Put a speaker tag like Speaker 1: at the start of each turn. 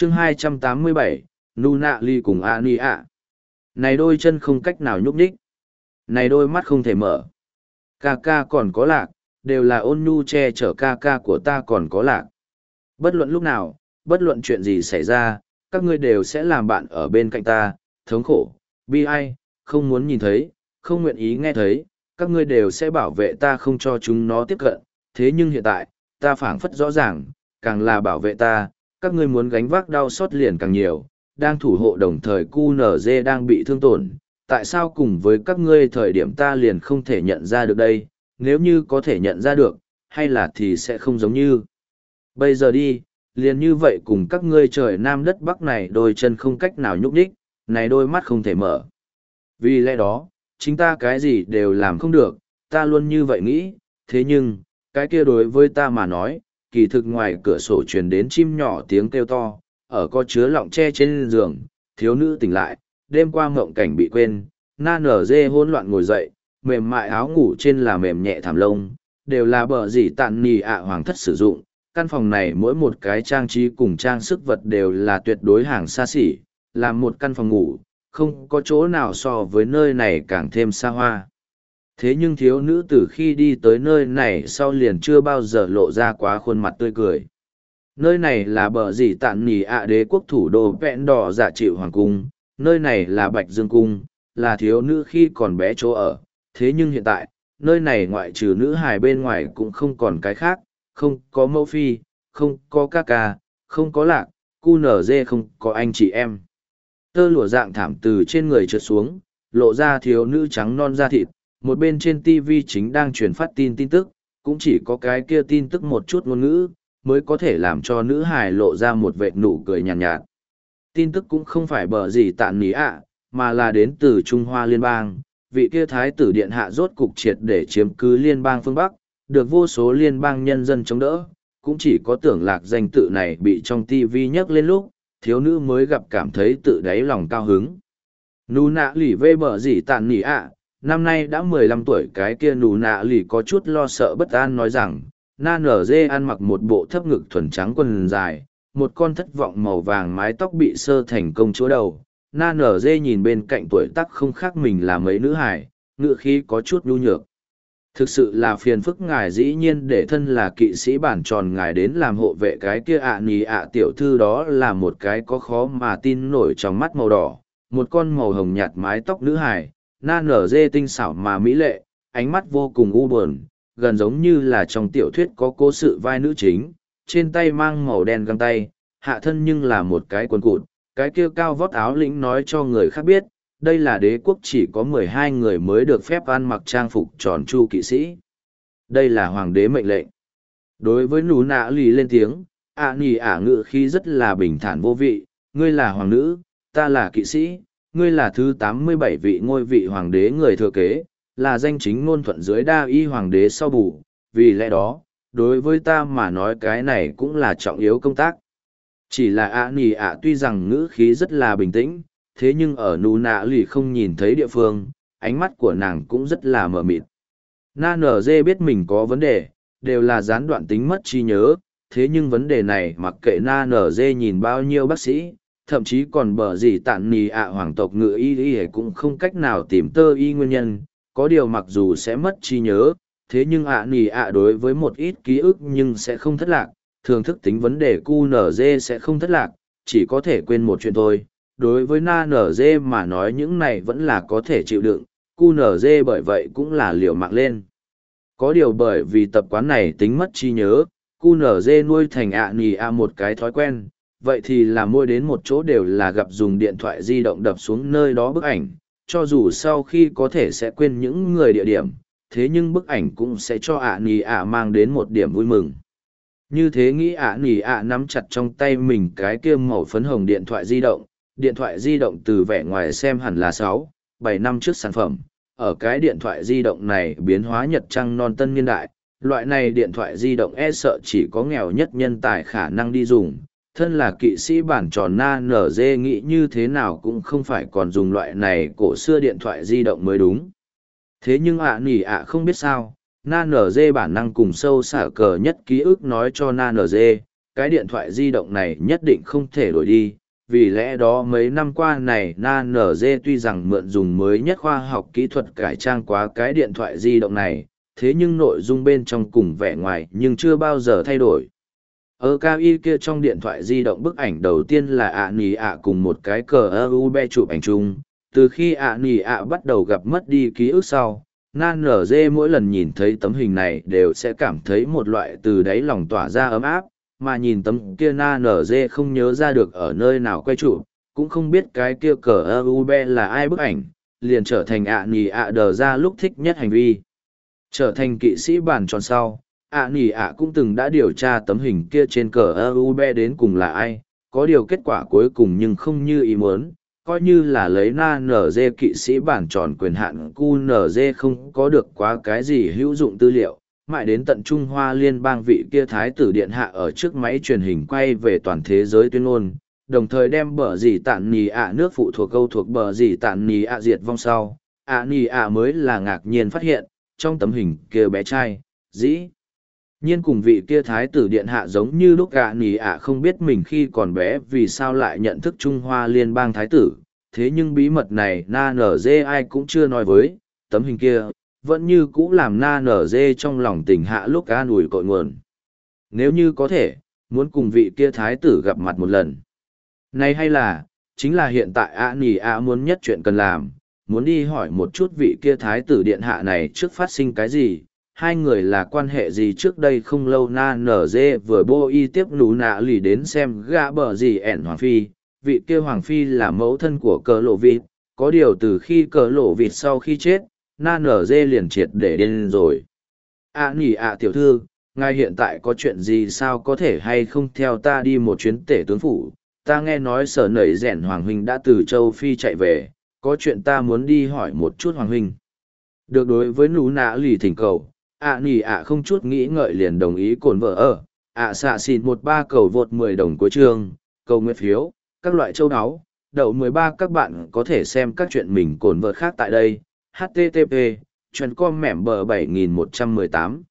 Speaker 1: chương 287, Nuna Ly cùng Ani ạ. Này đôi chân không cách nào nhúc nhích. Này đôi mắt không thể mở. Ca ca còn có lạc, đều là ôn nhu che chở ca ca của ta còn có lạc. Bất luận lúc nào, bất luận chuyện gì xảy ra, các ngươi đều sẽ làm bạn ở bên cạnh ta, thống khổ, bi ai, không muốn nhìn thấy, không nguyện ý nghe thấy, các ngươi đều sẽ bảo vệ ta không cho chúng nó tiếp cận. Thế nhưng hiện tại, ta phảng phất rõ ràng, càng là bảo vệ ta, các ngươi muốn gánh vác đau xót liền càng nhiều, đang thủ hộ đồng thời QNZ đang bị thương tổn. Tại sao cùng với các ngươi thời điểm ta liền không thể nhận ra được đây, nếu như có thể nhận ra được, hay là thì sẽ không giống như. Bây giờ đi, liền như vậy cùng các ngươi trời nam đất bắc này đôi chân không cách nào nhúc nhích, này đôi mắt không thể mở. Vì lẽ đó, chính ta cái gì đều làm không được, ta luôn như vậy nghĩ, thế nhưng, cái kia đối với ta mà nói, kỳ thực ngoài cửa sổ truyền đến chim nhỏ tiếng kêu to, ở có chứa lọng tre trên giường, thiếu nữ tỉnh lại, đêm qua mộng cảnh bị quên, na nở dê hỗn loạn ngồi dậy, mềm mại áo ngủ trên là mềm nhẹ thảm lông, đều là bờ gì tàn nì ạ hoàng thất sử dụng. Căn phòng này mỗi một cái trang trí cùng trang sức vật đều là tuyệt đối hàng xa xỉ, là một căn phòng ngủ, không có chỗ nào so với nơi này càng thêm xa hoa. Thế nhưng thiếu nữ từ khi đi tới nơi này sau liền chưa bao giờ lộ ra quá khuôn mặt tươi cười. Nơi này là bờ gì tạn nỉ ạ đế quốc thủ đô vẹn đỏ dạ chịu hoàng cung, nơi này là Bạch Dương Cung, là thiếu nữ khi còn bé chỗ ở. Thế nhưng hiện tại, nơi này ngoại trừ nữ hài bên ngoài cũng không còn cái khác, không có mẫu phi, không có ca ca, không có lạc, cu nở dê không có anh chị em. Tơ lụa dạng thảm từ trên người trượt xuống, lộ ra thiếu nữ trắng non da thịt, một bên trên TV chính đang truyền phát tin tức, cũng chỉ có cái kia tin tức một chút ngôn ngữ, mới có thể làm cho nữ hài lộ ra một vệt nụ cười nhàn nhạt. Tin tức cũng không phải bờ gì tạn ní ạ, mà là đến từ Trung Hoa Liên bang, vị kia thái tử điện hạ rốt cục triệt để chiếm cứ liên bang phương Bắc, được vô số liên bang nhân dân chống đỡ, cũng chỉ có tưởng lạc danh tự này bị trong TV nhắc lên lúc, thiếu nữ mới gặp cảm thấy tự đáy lòng cao hứng. Nụ nạ lì vê bờ gì tàn nỉ ạ, năm nay đã 15 tuổi cái kia nụ nạ lì có chút lo sợ bất an nói rằng, na nở dê ăn mặc một bộ thấp ngực thuần trắng quần dài, một con thất vọng màu vàng mái tóc bị sơ thành công chỗ đầu. Na nở dê nhìn bên cạnh tuổi tác không khác mình là mấy nữ hải, ngựa khí có chút nhu nhược. Thực sự là phiền phức ngài dĩ nhiên để thân là kỵ sĩ bản tròn ngài đến làm hộ vệ cái kia ạ nì ạ tiểu thư đó là một cái có khó mà tin nổi trong mắt màu đỏ, một con màu hồng nhạt mái tóc nữ hải, na nở dê tinh xảo mà mỹ lệ, ánh mắt vô cùng u buồn, gần giống như là trong tiểu thuyết có cố sự vai nữ chính, trên tay mang màu đen găng tay, hạ thân nhưng là một cái quần cụt, cái kia cao vót áo lĩnh nói cho người khác biết, đây là đế quốc chỉ có 12 người mới được phép ăn mặc trang phục tròn tru kỵ sĩ. Đây là hoàng đế mệnh lệnh. Đối với nú nạ lì lên tiếng, ạ nì ả ngự khi rất là bình thản vô vị, ngươi là hoàng nữ, ta là kỵ sĩ, ngươi là thứ 87 vị ngôi vị hoàng đế người thừa kế, là danh chính ngôn thuận dưới đa y hoàng đế sau bù, vì lẽ đó, đối với ta mà nói cái này cũng là trọng yếu công tác. Chỉ là ạ nì ạ tuy rằng ngữ khí rất là bình tĩnh, thế nhưng ở nụ nạ lì không nhìn thấy địa phương, ánh mắt của nàng cũng rất là mờ mịt. Na nở dê biết mình có vấn đề, đều là gián đoạn tính mất trí nhớ, thế nhưng vấn đề này mặc kệ na nở dê nhìn bao nhiêu bác sĩ, thậm chí còn bờ gì tạn nì ạ hoàng tộc ngự y cũng không cách nào tìm tơ y nguyên nhân, có điều mặc dù sẽ mất trí nhớ, thế nhưng ạ nì ạ đối với một ít ký ức nhưng sẽ không thất lạc, thường thức tính vấn đề QNZ sẽ không thất lạc, chỉ có thể quên một chuyện thôi. Đối với na nở dê mà nói những này vẫn là có thể chịu đựng, QNZ bởi vậy cũng là liều mạng lên. Có điều bởi vì tập quán này tính mất trí nhớ, QNZ nuôi thành ạ nì ạ một cái thói quen, vậy thì là mỗi đến một chỗ đều là gặp dùng điện thoại di động đập xuống nơi đó bức ảnh, cho dù sau khi có thể sẽ quên những người địa điểm, thế nhưng bức ảnh cũng sẽ cho ạ nì ạ mang đến một điểm vui mừng. Như thế nghĩ ạ nì ạ nắm chặt trong tay mình cái kia màu phấn hồng điện thoại di động từ vẻ ngoài xem hẳn là 7 năm trước sản phẩm, ở cái điện thoại di động này biến hóa nhật trăng non tân niên đại, loại này điện thoại di động e sợ chỉ có nghèo nhất nhân tài khả năng đi dùng, thân là kỵ sĩ bản tròn na nở dê nghĩ như thế nào cũng không phải còn dùng loại này cổ xưa điện thoại di động mới đúng. Thế nhưng ạ nỉ ạ không biết sao, na nở dê bản năng cùng sâu xả cờ nhất ký ức nói cho na nở dê, cái điện thoại di động này nhất định không thể đổi đi. Vì lẽ đó mấy năm qua này NG tuy rằng mượn dùng mới nhất khoa học kỹ thuật cải trang quá cái điện thoại di động này, thế nhưng nội dung bên trong cùng vẻ ngoài nhưng chưa bao giờ thay đổi. Ở cao y kia trong điện thoại di động bức ảnh đầu tiên là ạ nì ạ cùng một cái cờ ơ chụp ảnh chung. Từ khi ạ nì ạ bắt đầu gặp mất đi ký ức sau, Nan nở dê mỗi lần nhìn thấy tấm hình này đều sẽ cảm thấy một loại từ đáy lòng tỏa ra ấm áp, mà nhìn tấm kia Nan nở dê không nhớ ra được ở nơi nào quay chụp, cũng không biết cái kia cờ ơ là ai bức ảnh, liền trở thành ạ nì ạ đờ ra lúc thích nhất hành vi. Trở thành kỵ sĩ bàn tròn sau, ạ nỉ ạ cũng từng đã điều tra tấm hình kia trên cờ ơ đến cùng là ai, có điều kết quả cuối cùng nhưng không như ý muốn, coi như là lấy NG kỵ sĩ bản tròn quyền hạn QNG không có được quá cái gì hữu dụng tư liệu, mãi đến tận Trung Hoa Liên bang vị kia thái tử điện hạ ở trước máy truyền hình quay về toàn thế giới tuyên ngôn, đồng thời đem bờ dì tạn nì ạ nước phụ thuộc câu thuộc bờ dì tạn nì ạ diệt vong sau, ạ nì ạ mới là ngạc nhiên phát hiện, trong tấm hình kia bé trai, dĩ nhiên cùng vị kia thái tử điện hạ giống như lúc ạ nì ạ không biết mình khi còn bé vì sao lại nhận thức Trung Hoa Liên bang thái tử, thế nhưng bí mật này na nở dê ai cũng chưa nói với, tấm hình kia vẫn như cũ làm na nở dê trong lòng tình hạ lúc an ủi cội nguồn. Nếu như có thể, muốn cùng vị kia thái tử gặp mặt một lần. Này hay là, chính là hiện tại ạ nì ạ muốn nhất chuyện cần làm, muốn đi hỏi một chút vị kia thái tử điện hạ này trước phát sinh cái gì, hai người là quan hệ gì trước đây không lâu na nở dê vừa bô y tiếp nú nạ lì đến xem gã bờ gì ẻn hoàng phi, vị kia hoàng phi là mẫu thân của cờ lộ vịt, có điều từ khi cờ lộ vịt sau khi chết, na nở dê liền triệt để điên rồi. À nỉ ạ tiểu thư, ngài hiện tại có chuyện gì sao có thể hay không theo ta đi một chuyến tể tướng phủ, ta nghe nói sở nẩy rẻn hoàng huynh đã từ châu Phi chạy về, có chuyện ta muốn đi hỏi một chút hoàng huynh. Được đối với nú nạ lì thỉnh cầu, ạ nỉ ạ không chút nghĩ ngợi liền đồng ý cồn vợ ở, ạ xạ xịn 13 cầu vượt 10 đồng cuối chương, cầu nguyện phiếu, các loại châu áo, đậu 13 các bạn có thể xem các chuyện mình cồn vợ khác tại đây, http, chuyện com mẻm bờ 7118.